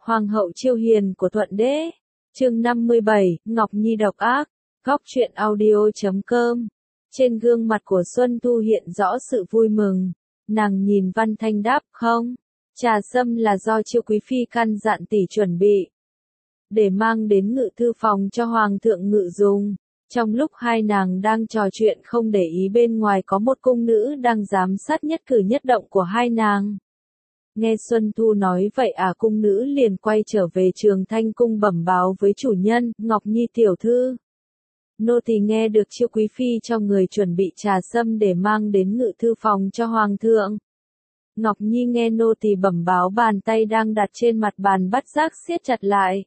Hoàng hậu Chiêu Hiền của Thuận Đế. Chương 57, Ngọc Nhi độc ác. Góc truyện audio.com. Trên gương mặt của Xuân Thu hiện rõ sự vui mừng. Nàng nhìn Văn Thanh đáp, không, trà sâm là do Chiêu quý phi căn dặn tỷ chuẩn bị, để mang đến ngự thư phòng cho hoàng thượng ngự dùng. Trong lúc hai nàng đang trò chuyện không để ý bên ngoài có một cung nữ đang giám sát nhất cử nhất động của hai nàng. Nghe Xuân Thu nói vậy cung nữ liền quay trở về Trường Thanh cung bẩm báo với chủ nhân, Ngọc Nhi tiểu thư. Nô tỳ nghe được Chiêu quý phi cho người chuẩn bị trà sâm để mang đến ngự thư phòng cho hoàng thượng. Ngọc Nhi nghe nô tỳ bẩm báo, bàn tay đang đặt trên mặt bàn bất giác siết chặt lại.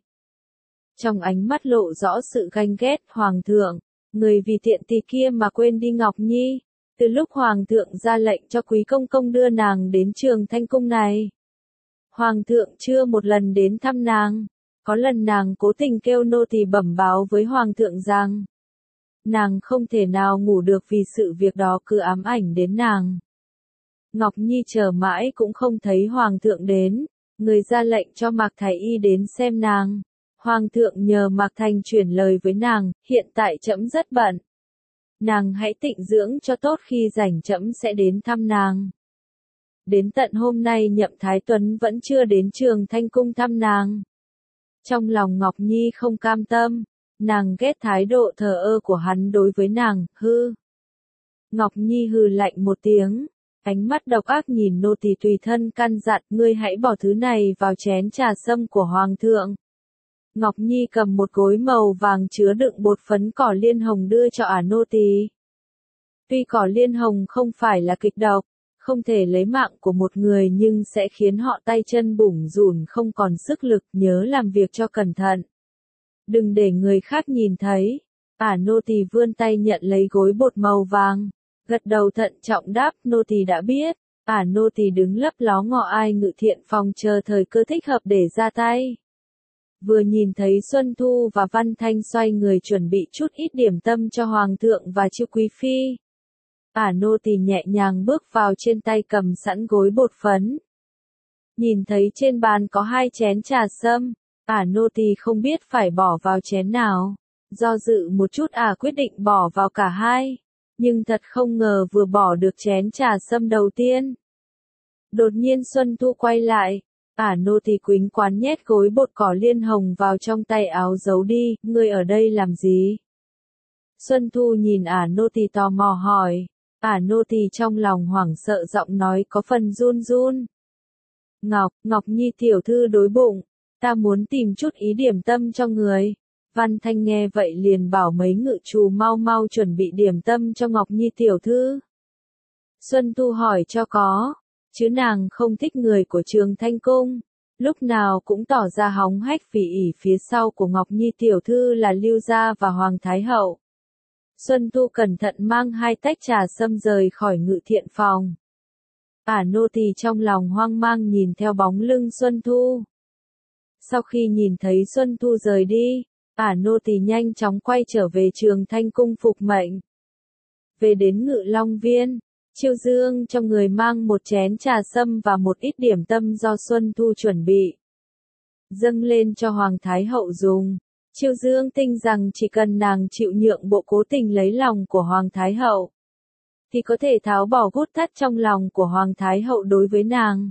Trong ánh mắt lộ rõ sự ganh ghét, hoàng thượng, người vì tiện tỳ kia mà quên đi Ngọc Nhi. Từ lúc hoàng thượng ra lệnh cho quý công công đưa nàng đến Trường Thanh cung này, hoàng thượng chưa một lần đến thăm nàng. Có lần nàng cố tình kêu nô tỳ bẩm báo với hoàng thượng rằng nàng không thể nào ngủ được vì sự việc đó cứ ám ảnh đến nàng. Ngọc Nhi chờ mãi cũng không thấy hoàng thượng đến, người ra lệnh cho Mạc Thái Y đến xem nàng. Hoàng thượng nhờ Mạc Thành chuyển lời với nàng, hiện tại trẫm rất bận. Nàng hãy tịnh dưỡng cho tốt, khi rảnh trẫm sẽ đến thăm nàng. Đến tận hôm nay Nhậm Thái Tuấn vẫn chưa đến Trường Thanh cung thăm nàng. Trong lòng Ngọc Nhi không cam tâm, nàng ghét thái độ thờ ơ của hắn đối với nàng, hư. Ngọc Nhi hừ lạnh một tiếng, ánh mắt độc ác nhìn nô tỳ tùy thân căn dặn, ngươi hãy bỏ thứ này vào chén trà sâm của hoàng thượng. Ngọc Nhi cầm một gối màu vàng chứa đựng bột phấn cỏ liên hồng đưa cho nô tỳ. Tuy cỏ liên hồng không phải là kịch độc, không thể lấy mạng của một người, nhưng sẽ khiến họ tay chân bủn rủn không còn sức lực, nhớ làm việc cho cẩn thận. Đừng để người khác nhìn thấy. Nô tỳ vươn tay nhận lấy gối bột màu vàng, gật đầu thận trọng đáp, nô tỳ đã biết. Nô tỳ đứng lấp ló ngọ ai ngự thiện phòng chờ thời cơ thích hợp để ra tay. Vừa nhìn thấy Xuân Thu và Văn Thanh xoay người chuẩn bị chút ít điểm tâm cho hoàng thượng và Chiêu quý phi, nô tỳ nhẹ nhàng bước vào, trên tay cầm sẵn gối bột phấn. Nhìn thấy trên bàn có 2 chén trà sâm, nô tỳ không biết phải bỏ vào chén nào. Do dự một chút quyết định bỏ vào cả hai. Nhưng thật không ngờ vừa bỏ được chén trà sâm đầu tiên, đột nhiên Xuân Thu quay lại. Nô tỳ quýnh quán nhét gối bột cỏ liên hồng vào trong tay áo giấu đi, ngươi ở đây làm gì? Xuân Thu nhìn nô tỳ tò mò hỏi. Nô tỳ trong lòng hoảng sợ, giọng nói có phần run run. Ngọc Nhi tiểu thư đối bụng, ta muốn tìm chút ý điểm tâm cho người. Văn Thanh nghe vậy liền bảo mấy ngự trù mau mau chuẩn bị điểm tâm cho Ngọc Nhi tiểu thư. Xuân Thu hỏi cho có, chứ nàng không thích người của Trường Thanh cung, lúc nào cũng tỏ ra hóng hách vì ỷ phía sau của Ngọc Nhi tiểu thư là Lưu gia và Hoàng Thái hậu. Xuân Thu cẩn thận mang 2 tách trà sâm rời khỏi ngự thiện phòng. Nô tỳ trong lòng hoang mang nhìn theo bóng lưng Xuân Thu. Sau khi nhìn thấy Xuân Thu rời đi, nô tỳ nhanh chóng quay trở về Trường Thanh cung phục mệnh. Về đến Ngự Long Viên, Chiêu Dương cho người mang một chén trà sâm và một ít điểm tâm do Xuân Thu chuẩn bị, dâng lên cho Hoàng Thái hậu dùng. Chiêu Dương tin rằng chỉ cần nàng chịu nhượng bộ, cố tình lấy lòng của Hoàng Thái hậu, thì có thể tháo bỏ gút thắt trong lòng của Hoàng Thái hậu đối với nàng.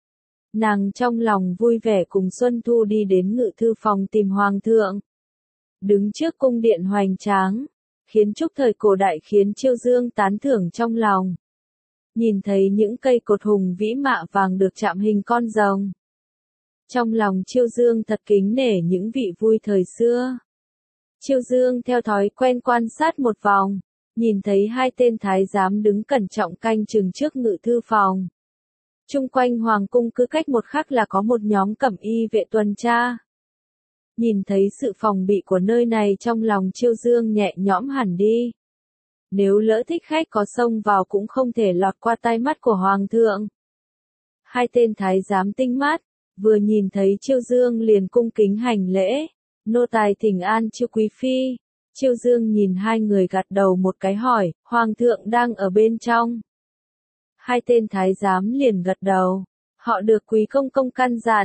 Nàng trong lòng vui vẻ cùng Xuân Thu đi đến ngự thư phòng tìm hoàng thượng. Đứng trước cung điện hoành tráng, kiến trúc thời cổ đại khiến Chiêu Dương tán thưởng trong lòng. Nhìn thấy những cây cột hùng vĩ mạ vàng được chạm hình con rồng, trong lòng Chiêu Dương thật kính nể những vị vui thời xưa. Chiêu Dương theo thói quen quan sát một vòng, nhìn thấy 2 tên thái giám đứng cẩn trọng canh chừng trước ngự thư phòng. Chung quanh hoàng cung cứ cách một khắc là có một nhóm cẩm y vệ tuần tra. Nhìn thấy sự phòng bị của nơi này, trong lòng Chiêu Dương nhẹ nhõm hẳn đi. Nếu lỡ thích khách có xông vào cũng không thể lọt qua tai mắt của hoàng thượng. 2 tên thái giám tinh mắt, vừa nhìn thấy Chiêu Dương liền cung kính hành lễ. Nô tài thỉnh an Chiêu quý phi. Chiêu Dương nhìn 2 người gật đầu một cái hỏi, hoàng thượng đang ở bên trong. 2 tên thái giám liền gật đầu. Họ được quý công công căn dặn,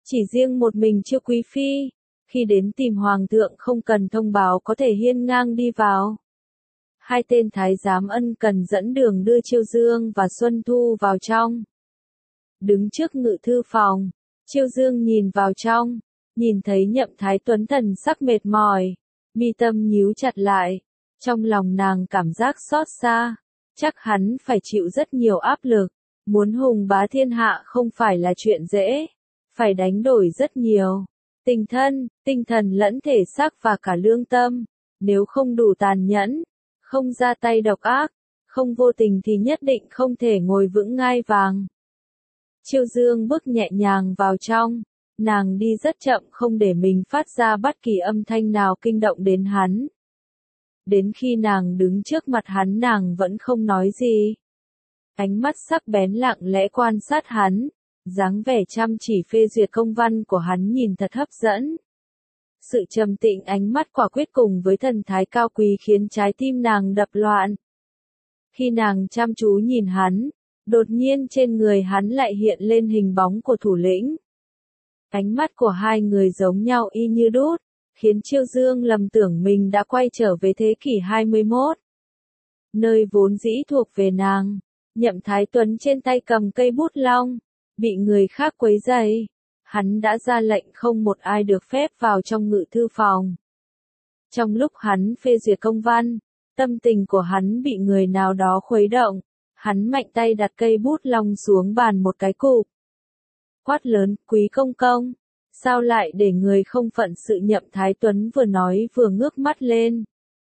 Chỉ riêng một mình Chiêu Quý Phi, khi đến tìm Hoàng thượng không cần thông báo có thể hiên ngang đi vào. Hai tên thái giám ân cần dẫn đường đưa Chiêu Dương và Xuân Thu vào trong. Đứng trước ngự thư phòng, Chiêu Dương nhìn vào trong, nhìn thấy Nhậm Thái Tuấn thần sắc mệt mỏi, mi tâm nhíu chặt lại, trong lòng nàng cảm giác xót xa, chắc hắn phải chịu rất nhiều áp lực, muốn hùng bá thiên hạ không phải là chuyện dễ, phải đánh đổi rất nhiều, tình thân, tinh thần lẫn thể xác và cả lương tâm, nếu không đủ tàn nhẫn, không ra tay độc ác, không vô tình thì nhất định không thể ngồi vững ngai vàng. Chiêu Dương bước nhẹ nhàng vào trong, nàng đi rất chậm không để mình phát ra bất kỳ âm thanh nào kinh động đến hắn. Đến khi nàng đứng trước mặt hắn nàng vẫn không nói gì. Ánh mắt sắc bén lặng lẽ quan sát hắn, dáng vẻ chăm chỉ phê duyệt công văn của hắn nhìn thật hấp dẫn. Sự trầm tĩnh ánh mắt quả quyết cùng với thần thái cao quý khiến trái tim nàng đập loạn. Khi nàng chăm chú nhìn hắn, đột nhiên trên người hắn lại hiện lên hình bóng của thủ lĩnh. Ánh mắt của hai người giống nhau y như đúc, khiến Chiêu Dương lầm tưởng mình đã quay trở về thế kỷ 21. Nơi vốn dĩ thuộc về nàng, Nhậm Thái Tuấn trên tay cầm cây bút lông, bị người khác quấy rầy. Hắn đã ra lệnh không một ai được phép vào trong ngự thư phòng. Trong lúc hắn phê duyệt công văn, tâm tình của hắn bị người nào đó khuấy động, hắn mạnh tay đặt cây bút lông xuống bàn một cái cụp. Quát lớn, Quý công công, sao lại để người không phận sự? Nhậm Thái Tuấn vừa nói vừa ngước mắt lên.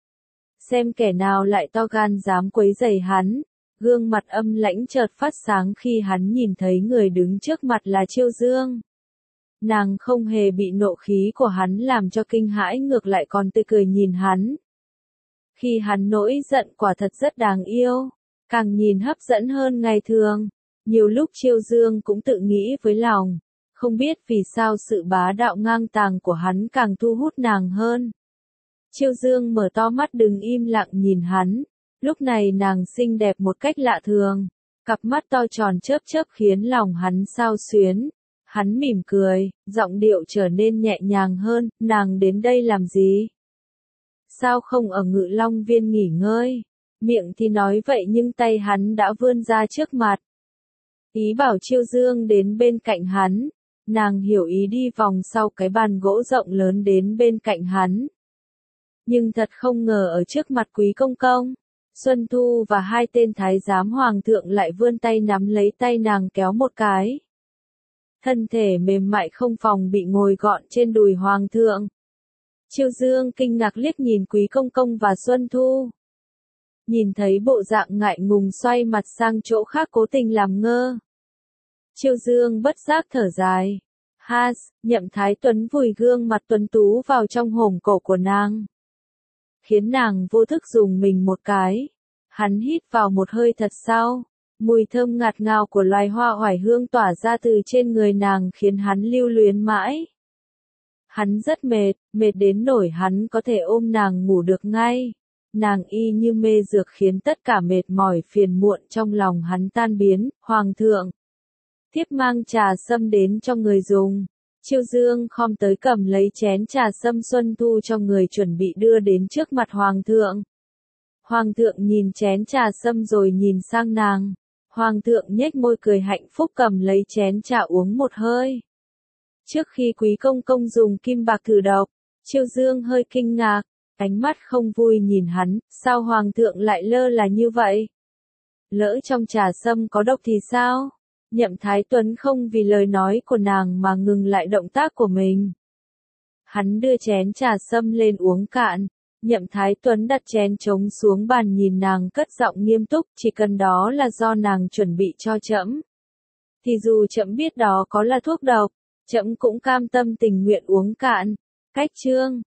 Xem kẻ nào lại to gan dám quấy rầy hắn, gương mặt âm lãnh chợt phát sáng khi hắn nhìn thấy người đứng trước mặt là Chiêu Dương. Nàng không hề bị nộ khí của hắn làm cho kinh hãi, ngược lại còn tươi cười nhìn hắn. Khi hắn nổi giận quả thật rất đáng yêu, càng nhìn hấp dẫn hơn ngày thường. Nhiều lúc Chiêu Dương cũng tự nghĩ với lòng, không biết vì sao sự bá đạo ngang tàng của hắn càng thu hút nàng hơn. Chiêu Dương mở to mắt đứng im lặng nhìn hắn, lúc này nàng xinh đẹp một cách lạ thường, cặp mắt to tròn chớp chớp khiến lòng hắn xao xuyến. Hắn mỉm cười, giọng điệu trở nên nhẹ nhàng hơn, nàng đến đây làm gì? Sao không ở Ngự Long Viên nghỉ ngơi? Miệng thì nói vậy nhưng tay hắn đã vươn ra trước mặt. Ý bảo Chiêu Dương đến bên cạnh hắn, nàng hiểu ý đi vòng sau cái bàn gỗ rộng lớn đến bên cạnh hắn. Nhưng thật không ngờ ở trước mặt Quý công công, Xuân Thu và hai tên thái giám hoàng thượng lại vươn tay nắm lấy tay nàng kéo một cái. Thân thể mềm mại không phòng bị ngồi gọn trên đùi hoàng thượng. Chiêu Dương kinh ngạc liếc nhìn Quý công công và Xuân Thu. Nhìn thấy bộ dạng ngại ngùng xoay mặt sang chỗ khác cố tình làm ngơ. Chiêu Dương bất giác thở dài. Nhậm Thái Tuấn vùi gương mặt tuấn tú vào trong hổm cổ của nàng, khiến nàng vô thức dùng mình một cái. Hắn hít vào một hơi thật sâu, mùi thơm ngạt ngào của loài hoa oải hương tỏa ra từ trên người nàng khiến hắn lưu luyến mãi. Hắn rất mệt, mệt đến nỗi hắn có thể ôm nàng ngủ được ngay. Nàng y như mê dược khiến tất cả mệt mỏi phiền muộn trong lòng hắn tan biến. Hoàng thượng, thiếp mang trà sâm đến cho người dùng. Chiêu Dương khom tới cầm lấy chén trà sâm Xuân Thu cho người chuẩn bị đưa đến trước mặt hoàng thượng. Hoàng thượng nhìn chén trà sâm rồi nhìn sang nàng. Hoàng thượng nhếch môi cười hạnh phúc cầm lấy chén trà uống một hơi. Trước khi Quý công công dùng kim bạc thử độc, Chiêu Dương hơi kinh ngạc, ánh mắt không vui nhìn hắn, sao hoàng thượng lại lơ là như vậy? Lỡ trong trà sâm có độc thì sao? Nhậm Thái Tuấn không vì lời nói của nàng mà ngừng lại động tác của mình. Hắn đưa chén trà sâm lên uống cạn. Nhậm Thái Tuấn đặt chén trống xuống bàn nhìn nàng cất giọng nghiêm túc, chỉ cần đó là do nàng chuẩn bị cho trẫm, thì dù trẫm biết đó có là thuốc độc, trẫm cũng cam tâm tình nguyện uống cạn. Cách chương